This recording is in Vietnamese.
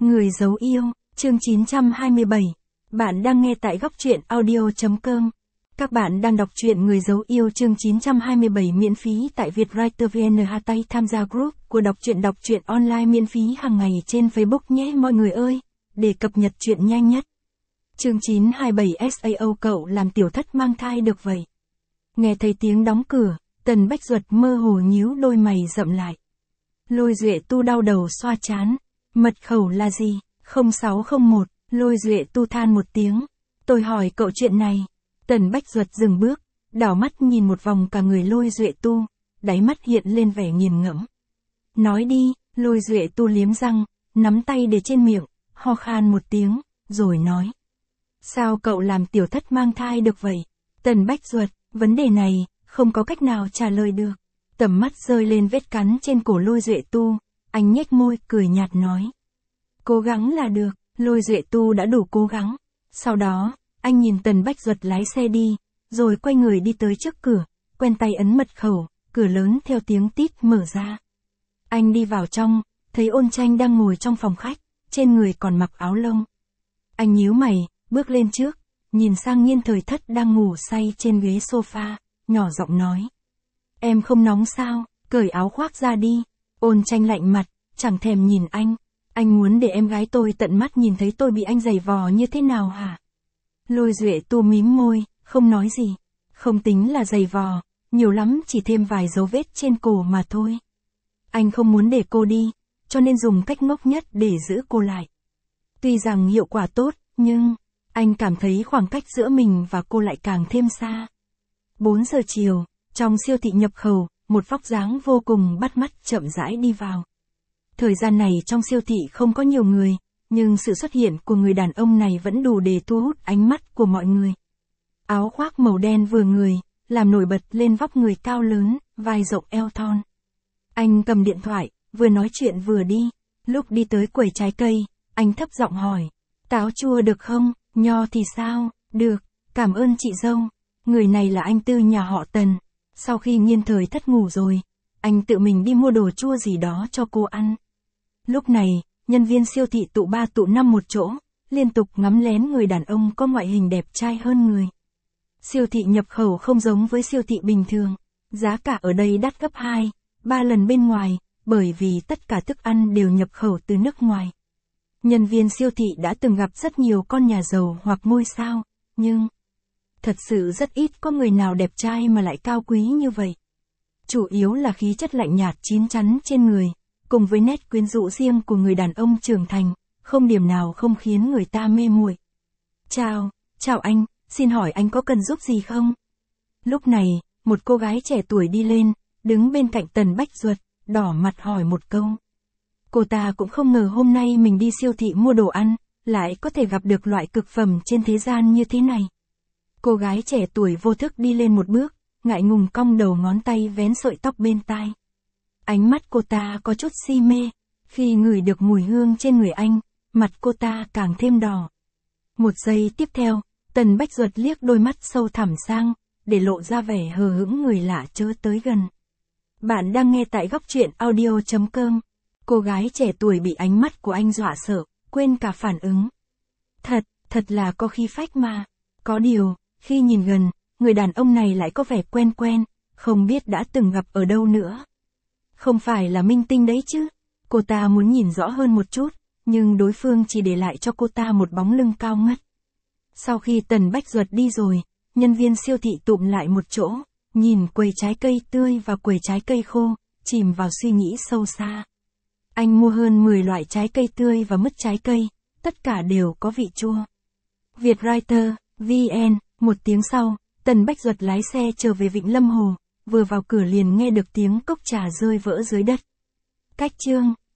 Người giấu yêu, chương 927. Bạn đang nghe tại góc truyện audio.com. Các bạn đang đọc truyện Người giấu yêu chương 927 miễn phí tại Vietwriter VN. Tay tham gia group của đọc truyện online miễn phí hàng ngày trên Facebook nhé mọi người ơi, để cập nhật truyện nhanh nhất. Chương 927 SAO cậu làm tiểu thất mang thai được vậy. Nghe thấy tiếng đóng cửa, Tần Bách Duật mơ hồ nhíu đôi mày rậm lại. Lôi Duệ Tu đau đầu xoa trán. Mật khẩu là gì? 0601, Lôi Duệ Tu than một tiếng. Tôi hỏi cậu chuyện này. Tần Bách Duật dừng bước, đảo mắt nhìn một vòng cả người Lôi Duệ Tu, đáy mắt hiện lên vẻ nghiền ngẫm. Nói đi, Lôi Duệ Tu liếm răng, nắm tay để trên miệng, ho khan một tiếng, rồi nói. Sao cậu làm tiểu thất mang thai được vậy? Tần Bách Duật, vấn đề này, không có cách nào trả lời được. Tầm mắt rơi lên vết cắn trên cổ Lôi Duệ Tu, anh nhếch môi, cười nhạt nói. Cố gắng là được, Lôi Duệ Tu đã đủ cố gắng. Sau đó, anh nhìn Tần Bách Duật lái xe đi, rồi quay người đi tới trước cửa, quen tay ấn mật khẩu, cửa lớn theo tiếng tít mở ra. Anh đi vào trong, thấy Ôn Tranh đang ngồi trong phòng khách, trên người còn mặc áo lông. Anh nhíu mày, bước lên trước, nhìn sang Nhiên Thời Thất đang ngủ say trên ghế sofa, nhỏ giọng nói. Em không nóng sao, cởi áo khoác ra đi. Ôn Tranh lạnh mặt, chẳng thèm nhìn anh muốn để em gái tôi tận mắt nhìn thấy tôi bị anh giày vò như thế nào hả? Lôi Duệ Tu mím môi, không nói gì. Không tính là giày vò, nhiều lắm chỉ thêm vài dấu vết trên cổ mà thôi. Anh không muốn để cô đi, cho nên dùng cách ngốc nhất để giữ cô lại. Tuy rằng hiệu quả tốt, nhưng anh cảm thấy khoảng cách giữa mình và cô lại càng thêm xa. 4 giờ chiều, trong siêu thị nhập khẩu, một vóc dáng vô cùng bắt mắt chậm rãi đi vào. Thời gian này trong siêu thị không có nhiều người, nhưng sự xuất hiện của người đàn ông này vẫn đủ để thu hút ánh mắt của mọi người. Áo khoác màu đen vừa người, làm nổi bật lên vóc người cao lớn, vai rộng eo thon. Anh cầm điện thoại, vừa nói chuyện vừa đi. Lúc đi tới quầy trái cây, anh thấp giọng hỏi. Táo chua được không? Nho thì sao? Được, cảm ơn chị dâu. Người này là anh Tư nhà họ Tần. Sau khi Nhiên Thời Thất ngủ rồi, anh tự mình đi mua đồ chua gì đó cho cô ăn. Lúc này, nhân viên siêu thị tụ 3 tụ 5 một chỗ, liên tục ngắm lén người đàn ông có ngoại hình đẹp trai hơn người. Siêu thị nhập khẩu không giống với siêu thị bình thường, giá cả ở đây đắt gấp 2, 3 lần bên ngoài, bởi vì tất cả thức ăn đều nhập khẩu từ nước ngoài. Nhân viên siêu thị đã từng gặp rất nhiều con nhà giàu hoặc ngôi sao, nhưng thật sự rất ít có người nào đẹp trai mà lại cao quý như vậy. Chủ yếu là khí chất lạnh nhạt chín chắn trên người, cùng với nét quyến rũ riêng của người đàn ông trưởng thành, không điểm nào không khiến người ta mê muội. Chào anh, xin hỏi anh có cần giúp gì không? Lúc này, một cô gái trẻ tuổi đi lên, đứng bên cạnh Tần Bách Duật, đỏ mặt hỏi một câu. Cô ta cũng không ngờ hôm nay mình đi siêu thị mua đồ ăn, lại có thể gặp được loại cực phẩm trên thế gian như thế này. Cô gái trẻ tuổi vô thức đi lên một bước, ngại ngùng cong đầu ngón tay vén sợi tóc bên tai. Ánh mắt cô ta có chút si mê, khi ngửi được mùi hương trên người anh, mặt cô ta càng thêm đỏ. Một giây tiếp theo, Tần Bách Duật liếc đôi mắt sâu thẳm sang, để lộ ra vẻ hờ hững người lạ chớ tới gần. Bạn đang nghe tại góc truyện audio.com. Cô gái trẻ tuổi bị ánh mắt của anh dọa sợ, quên cả phản ứng. Thật là có khí phách mà. Có điều, khi nhìn gần, người đàn ông này lại có vẻ quen quen, không biết đã từng gặp ở đâu nữa. Không phải là minh tinh đấy chứ? Cô ta muốn nhìn rõ hơn một chút, nhưng đối phương chỉ để lại cho cô ta một bóng lưng cao ngất. Sau khi Tần Bách Duật đi rồi, nhân viên siêu thị tụm lại một chỗ, nhìn quầy trái cây tươi và quầy trái cây khô, chìm vào suy nghĩ sâu xa. Anh mua hơn 10 loại trái cây tươi và mứt trái cây, tất cả đều có vị chua. Vietwriter VN. Một tiếng sau, Tần Bách Duật lái xe trở về Vịnh Lâm Hồ, vừa vào cửa liền nghe được tiếng cốc trà rơi vỡ dưới đất. Cách chương